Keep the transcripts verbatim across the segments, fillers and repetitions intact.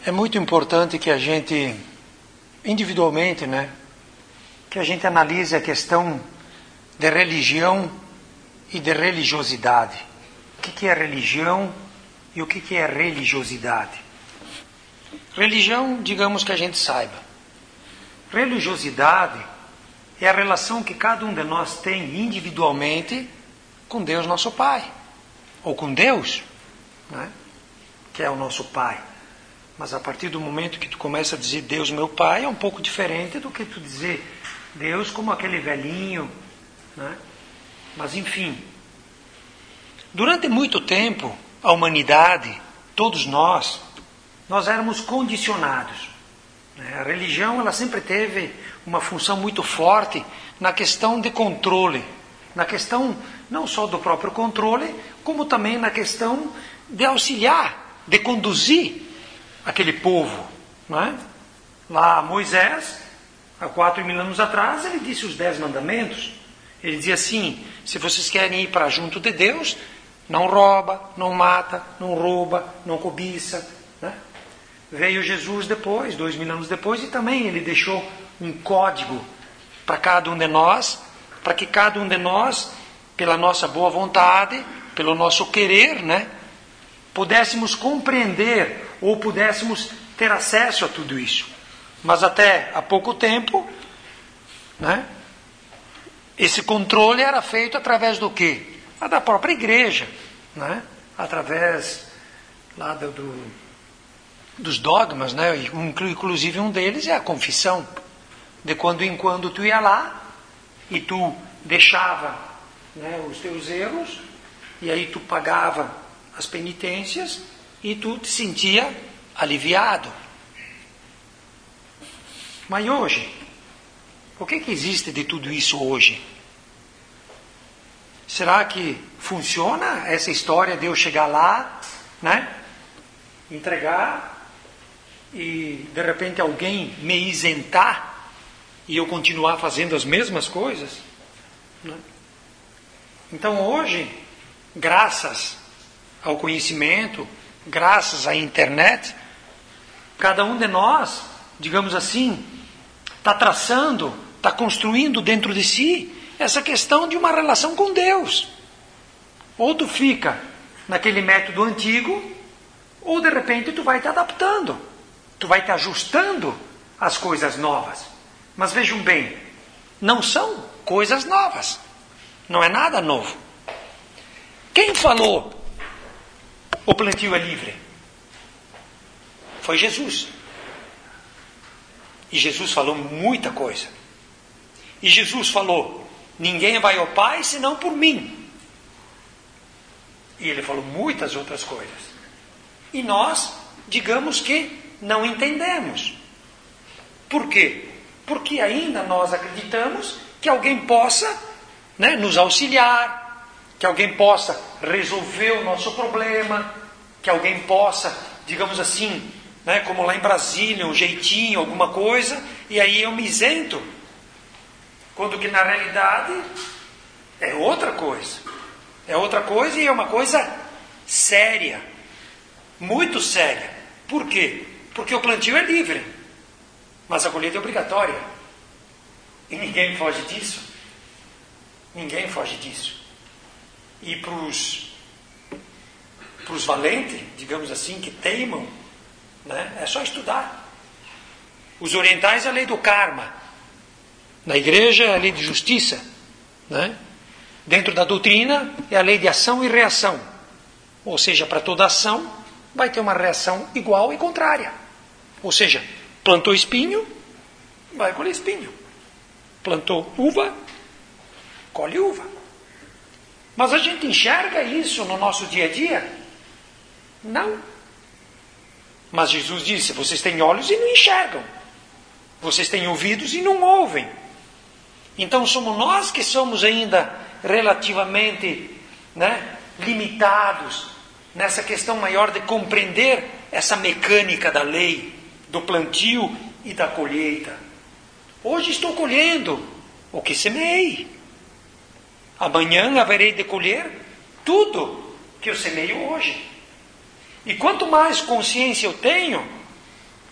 É muito importante que a gente, individualmente, né, que a gente analise a questão de religião e de religiosidade. O que é religião e o que é religiosidade? Religião, digamos que a gente saiba. Religiosidade é a relação que cada um de nós tem individualmente com Deus nosso Pai, ou com Deus, né, que é o nosso Pai. Mas a partir do momento que tu começa a dizer Deus meu Pai, é um pouco diferente do que tu dizer Deus como aquele velhinho, né? Mas enfim, durante muito tempo, a humanidade, todos nós, nós éramos condicionados. Né? A religião, ela sempre teve uma função muito forte na questão de controle, na questão não só do próprio controle, como também na questão de auxiliar, de conduzir aquele povo. Não é? Lá Moisés, há quatro mil anos atrás, ele disse os dez mandamentos. Ele dizia assim: se vocês querem ir para junto de Deus, não rouba, não mata, não rouba, não cobiça. Né? Veio Jesus depois, dois mil anos depois, e também ele deixou um código para cada um de nós, para que cada um de nós, pela nossa boa vontade, pelo nosso querer, né, pudéssemos compreender ou pudéssemos ter acesso a tudo isso. Mas até há pouco tempo, né, esse controle era feito através do quê? Da própria igreja, né? Através lá do, do, dos dogmas, né? Inclusive um deles é a confissão. De quando em quando tu ia lá e tu deixava, né, os teus erros, e aí tu pagava as penitências e tu te sentia aliviado. Mas hoje, o que que existe de tudo isso hoje? Será que funciona essa história de eu chegar lá, né, entregar e de repente alguém me isentar e eu continuar fazendo as mesmas coisas? Né? Então hoje, graças ao conhecimento, graças à internet, cada um de nós, digamos assim, está traçando, está construindo dentro de si essa questão de uma relação com Deus. Ou tu fica naquele método antigo, ou de repente tu vai te adaptando, tu vai te ajustando às coisas novas. Mas vejam bem, não são coisas novas, não é nada novo. Quem falou o plantio é livre? Foi Jesus. E Jesus falou muita coisa. E Jesus falou: ninguém vai ao Pai senão por mim. E ele falou muitas outras coisas. E nós, digamos que não entendemos. Por quê? Porque ainda nós acreditamos que alguém possa, né, nos auxiliar, que alguém possa resolver o nosso problema, que alguém possa, digamos assim, né, como lá em Brasília, um jeitinho, alguma coisa, e aí eu me isento. Quando que na realidade é outra coisa. É outra coisa e é uma coisa séria. Muito séria. Por quê? Porque o plantio é livre, mas a colheita é obrigatória. E ninguém foge disso. Ninguém foge disso. E para os valentes, digamos assim, que teimam, né, é só estudar. Os orientais é a lei do karma. Na igreja é a lei de justiça, né? Dentro da doutrina é a lei de ação e reação. Ou seja, para toda ação vai ter uma reação igual e contrária. Ou seja, plantou espinho, vai colher espinho. Plantou uva, colhe uva. Mas a gente enxerga isso no nosso dia a dia? Não. Mas Jesus disse: vocês têm olhos e não enxergam. Vocês têm ouvidos e não ouvem. Então somos nós que somos ainda relativamente, né, limitados nessa questão maior de compreender essa mecânica da lei, do plantio e da colheita. Hoje estou colhendo o que semeei. Amanhã haverei de colher tudo que eu semeio hoje. E quanto mais consciência eu tenho,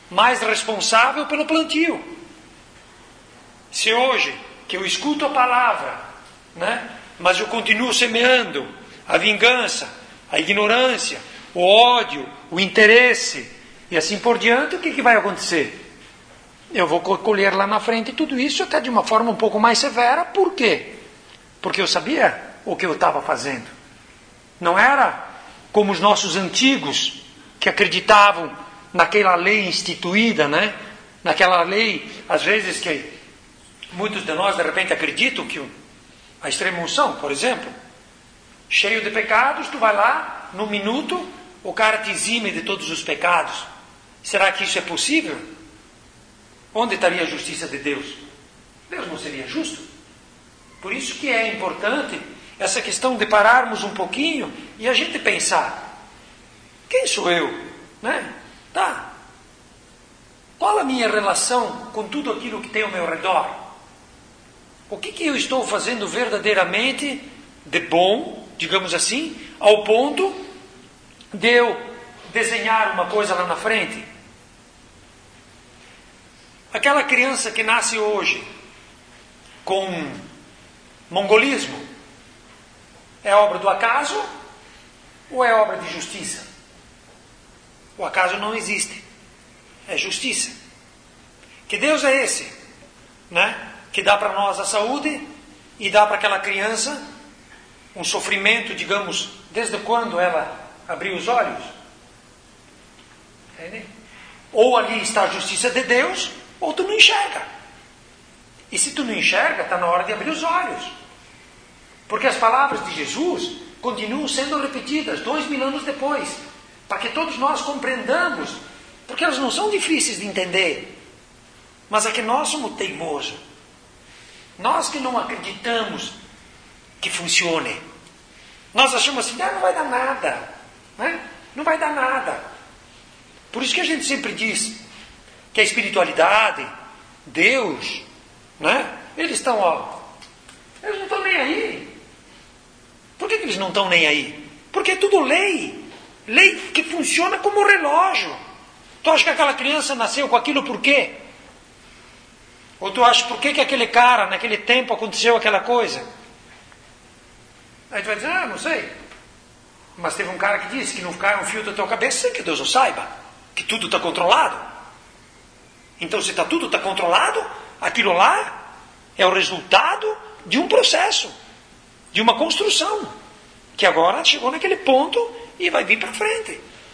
mais responsável pelo plantio. Se hoje, que eu escuto a palavra, né, mas eu continuo semeando a vingança, a ignorância, o ódio, o interesse, e assim por diante, o que, que vai acontecer? Eu vou colher lá na frente tudo isso, até de uma forma um pouco mais severa. Por quê? Porque eu sabia o que eu estava fazendo. Não era como os nossos antigos, que acreditavam naquela lei instituída, né? Naquela lei, às vezes, que muitos de nós, de repente, acreditam que a extrema-unção, por exemplo, cheio de pecados, tu vai lá, num minuto, o cara te exime de todos os pecados. Será que isso é possível? Onde estaria a justiça de Deus? Deus não seria justo. Por isso que é importante essa questão de pararmos um pouquinho e a gente pensar: quem sou eu? Né? Tá. Qual a minha relação com tudo aquilo que tem ao meu redor? O que, que eu estou fazendo verdadeiramente de bom, digamos assim, ao ponto de eu desenhar uma coisa lá na frente? Aquela criança que nasce hoje com mongolismo, é obra do acaso ou é obra de justiça? O acaso não existe, é justiça. Que Deus é esse, né? Que dá para nós a saúde e dá para aquela criança um sofrimento, digamos, desde quando ela abriu os olhos? Entende? Ou ali está a justiça de Deus, ou tu não enxerga. E se tu não enxerga, está na hora de abrir os olhos. Porque as palavras de Jesus continuam sendo repetidas dois mil anos depois, para que todos nós compreendamos, porque elas não são difíceis de entender, mas é que nós somos teimosos. Nós que não acreditamos que funcione. Nós achamos assim: ah, não vai dar nada, né? Não vai dar nada. Por isso que a gente sempre diz que a espiritualidade, Deus, né? Eles estão, ó, eles não estão nem aí. Por que, que eles não estão nem aí? Porque é tudo lei. Lei que funciona como relógio. Tu acha que aquela criança nasceu com aquilo por quê? Ou tu acha por que, que aquele cara, naquele tempo, aconteceu aquela coisa? Aí tu vai dizer: ah, não sei. Mas teve um cara que disse que não cai um fio da tua cabeça sem que Deus o saiba. Que tudo está controlado. Então, se tá, tudo está controlado, aquilo lá é o resultado de um processo, de uma construção, que agora chegou naquele ponto e vai vir para frente.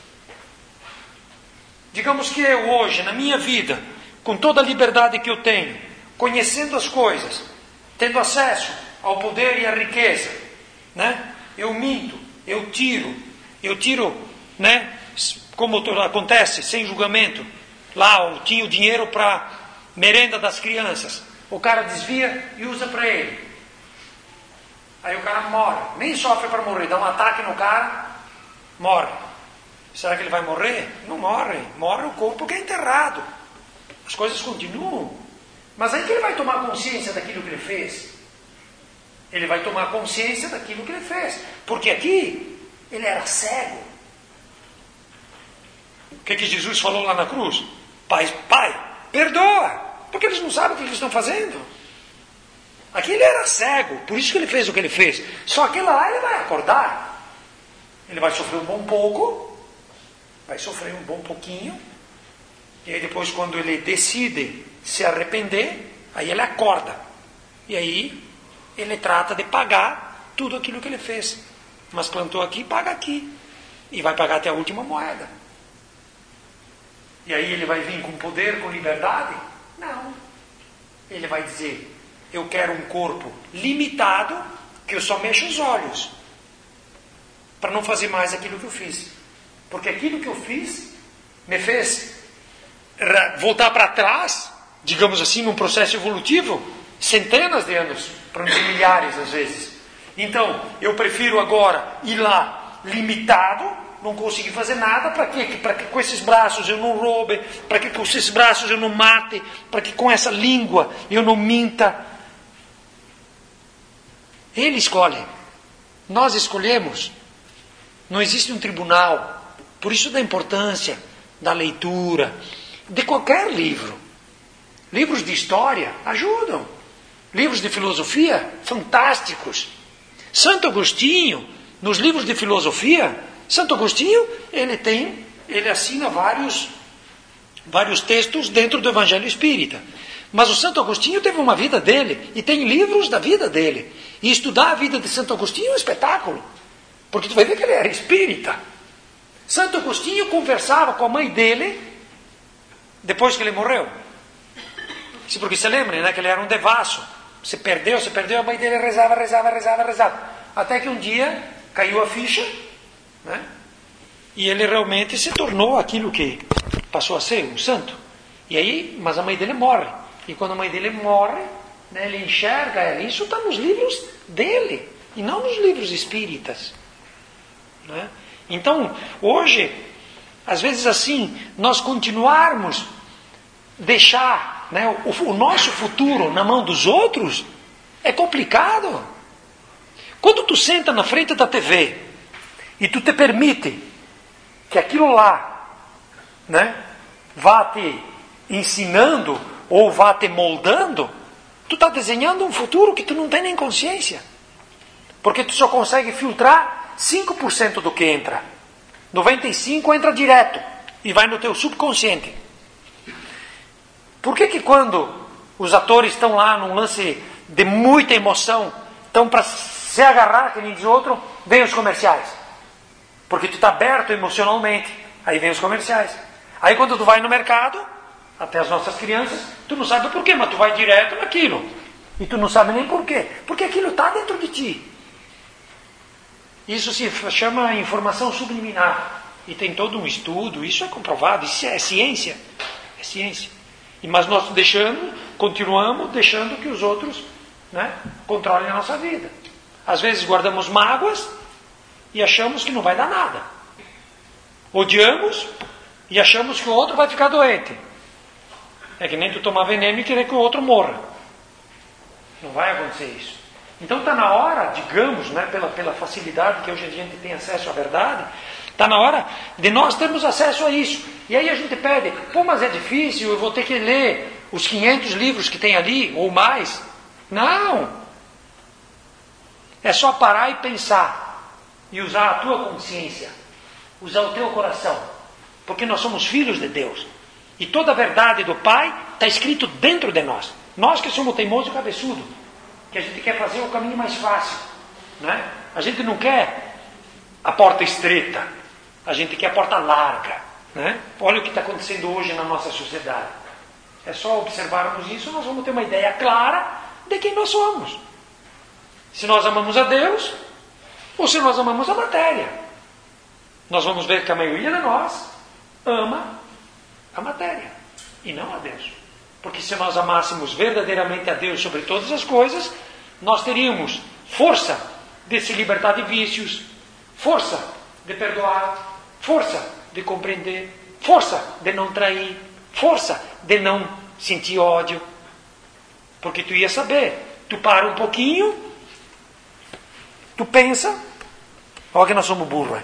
Digamos que eu hoje, na minha vida, com toda a liberdade que eu tenho, conhecendo as coisas, tendo acesso ao poder e à riqueza, né? Eu minto, eu tiro, eu tiro, né? Como acontece, sem julgamento. Lá eu tinha o dinheiro para merenda das crianças. O cara desvia e usa para ele. Aí o cara morre. Nem sofre para morrer. Dá um ataque no cara, morre. Será que ele vai morrer? Não morre. Morre o corpo que é enterrado. As coisas continuam. Mas aí que ele vai tomar consciência daquilo que ele fez. Ele vai tomar consciência daquilo que ele fez. Porque aqui ele era cego. O que, que Jesus falou lá na cruz? Pai, pai, perdoa, porque eles não sabem o que eles estão fazendo. Aqui ele era cego, por isso que ele fez o que ele fez. Só que lá ele vai acordar. Ele vai sofrer um bom pouco, vai sofrer um bom pouquinho, e aí depois, quando ele decide se arrepender, aí ele acorda. E aí ele trata de pagar tudo aquilo que ele fez. Mas plantou aqui, paga aqui. E vai pagar até a última moeda. E aí ele vai vir com poder, com liberdade? Não. Ele vai dizer: eu quero um corpo limitado, que eu só mexo os olhos, para não fazer mais aquilo que eu fiz. Porque aquilo que eu fiz me fez voltar para trás, digamos assim, num processo evolutivo, centenas de anos, para não dizer milhares às vezes. Então, eu prefiro agora ir lá limitado, não conseguir fazer nada. Para quê? Para que com esses braços eu não roube, para que com esses braços eu não mate, para que com essa língua eu não minta. Ele escolhe. Nós escolhemos. Não existe um tribunal. Por isso da importância da leitura de qualquer livro. Livros de história ajudam. Livros de filosofia, fantásticos. Santo Agostinho, nos livros de filosofia, Santo Agostinho, ele tem, ele assina vários, vários textos dentro do Evangelho Espírita. Mas o Santo Agostinho teve uma vida dele, e tem livros da vida dele. E estudar a vida de Santo Agostinho é um espetáculo. Porque tu vai ver que ele era espírita. Santo Agostinho conversava com a mãe dele, depois que ele morreu. Porque se lembrem, né, que ele era um devasso. Se perdeu, se perdeu, a mãe dele rezava, rezava, rezava, rezava. Até que um dia caiu a ficha, né? E ele realmente se tornou aquilo que passou a ser, um santo. E aí, mas a mãe dele morre. E quando a mãe dele morre, né, ele enxerga ela. Isso está nos livros dele, e não nos livros espíritas. Né? Então, hoje, às vezes assim, nós continuarmos deixar, né, o, o nosso futuro na mão dos outros, é complicado. Quando tu senta na frente da T V e tu te permite que aquilo lá, né, vá te ensinando ou vá te moldando, tu está desenhando um futuro que tu não tem nem consciência. Porque tu só consegue filtrar cinco por cento do que entra. noventa e cinco por cento entra direto e vai no teu subconsciente. Por que que quando os atores estão lá num lance de muita emoção, estão para se agarrar, que nem diz outro, vem os comerciais? Porque tu está aberto emocionalmente, aí vem os comerciais. Aí quando tu vai no mercado, até as nossas crianças, tu não sabe por quê, mas tu vai direto naquilo. E tu não sabe nem por quê. Porque aquilo está dentro de ti. Isso se chama informação subliminar. E tem todo um estudo, isso é comprovado, isso é ciência. É ciência. E, mas nós deixamos, continuamos deixando que os outros, né, controlem a nossa vida. Às vezes guardamos mágoas e achamos que não vai dar nada. Odiamos e achamos que o outro vai ficar doente. É que nem tu tomar veneno e querer que o outro morra. Não vai acontecer isso. Então está na hora, digamos, né, pela, pela facilidade que hoje a gente tem acesso à verdade, está na hora de nós termos acesso a isso. E aí a gente pede, pô, mas é difícil, eu vou ter que ler os quinhentos livros que tem ali, ou mais. Não! É só parar e pensar, e usar a tua consciência, usar o teu coração, porque nós somos filhos de Deus. E toda a verdade do Pai está escrito dentro de nós. Nós que somos teimosos e cabeçudo, que a gente quer fazer o caminho mais fácil, né? A gente não quer a porta estreita, a gente quer a porta larga, né? Olha o que está acontecendo hoje na nossa sociedade. É só observarmos isso, nós vamos ter uma ideia clara de quem nós somos. Se nós amamos a Deus ou se nós amamos a matéria. Nós vamos ver que a maioria de nós ama a matéria e não a Deus. Porque se nós amássemos verdadeiramente a Deus sobre todas as coisas, nós teríamos força de se libertar de vícios, força de perdoar, força de compreender, força de não trair, força de não sentir ódio. Porque tu ia saber, tu para um pouquinho, tu pensa, olha que nós somos burros.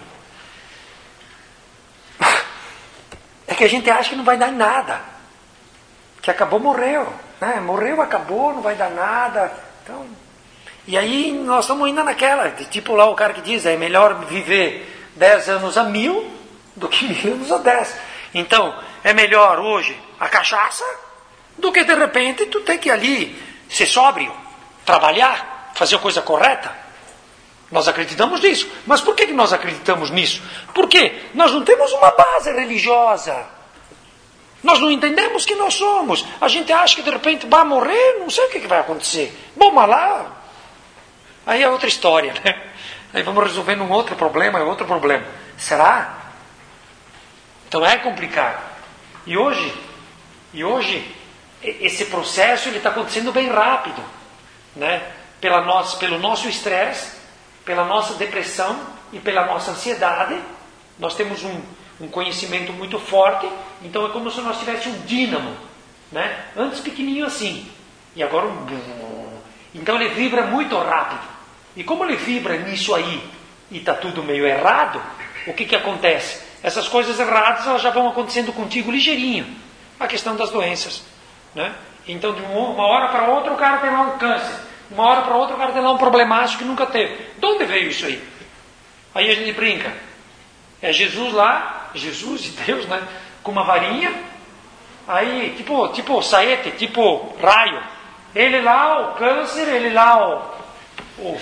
É que a gente acha que não vai dar nada. Que acabou, morreu. Né? Morreu, acabou, não vai dar nada. Então, e aí nós estamos ainda naquela, tipo lá o cara que diz, é melhor viver dez anos a mil do que mil anos a dez. Então, é melhor hoje a cachaça do que de repente tu ter que ali ser sóbrio, trabalhar, fazer a coisa correta. Nós acreditamos nisso. Mas por que nós acreditamos nisso? Porque nós não temos uma base religiosa. Nós não entendemos quem nós somos. A gente acha que de repente vai morrer, não sei o que vai acontecer. Bom, mas lá, aí é outra história, né? Aí vamos resolvendo um outro problema, é outro problema. Será? Então é complicado. E hoje, e hoje esse processo ele está acontecendo bem rápido, né? Pela nossa, pelo nosso estresse, pela nossa depressão e pela nossa ansiedade. Nós temos um um conhecimento muito forte, então é como se nós tivéssemos um dínamo, né? Antes pequenininho assim, e agora um... Então ele vibra muito rápido. E como ele vibra nisso aí, e está tudo meio errado, o que que acontece? Essas coisas erradas elas já vão acontecendo contigo ligeirinho. a questão das doenças, né? Então, de uma hora para outra, o cara tem lá um câncer. De uma hora para outra, o cara tem lá um problemático que nunca teve. De onde veio isso aí? Aí a gente brinca. É Jesus lá, Jesus e Deus, né? Com uma varinha. Aí, tipo, tipo saete, tipo raio. Ele lá, o câncer, ele lá, o... O,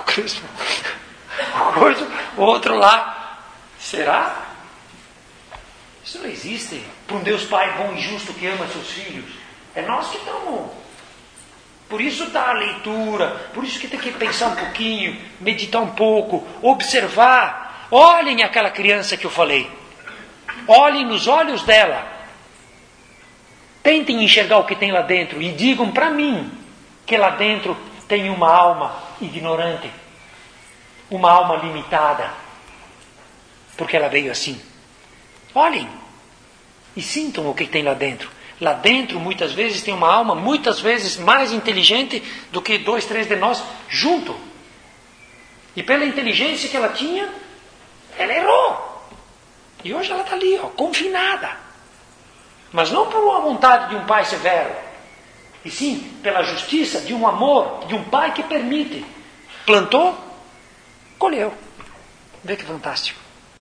o outro lá. Será? Isso não existe. Para um Deus Pai bom e justo que ama seus filhos. É nós que estamos. Por isso dá a leitura. Por isso que tem que pensar um pouquinho, meditar um pouco, observar. Olhem aquela criança que eu falei. Olhem nos olhos dela. Tentem enxergar o que tem lá dentro e digam para mim que lá dentro tem uma alma ignorante, uma alma limitada, porque ela veio assim. Olhem e sintam o que tem lá dentro. Lá dentro, muitas vezes, tem uma alma, muitas vezes mais inteligente do que dois, três de nós junto. E pela inteligência que ela tinha, ela errou. E hoje ela está ali, ó, confinada. Mas não por uma vontade de um pai severo, e sim pela justiça de um amor, de um pai que permite. Plantou, colheu. Vê que fantástico.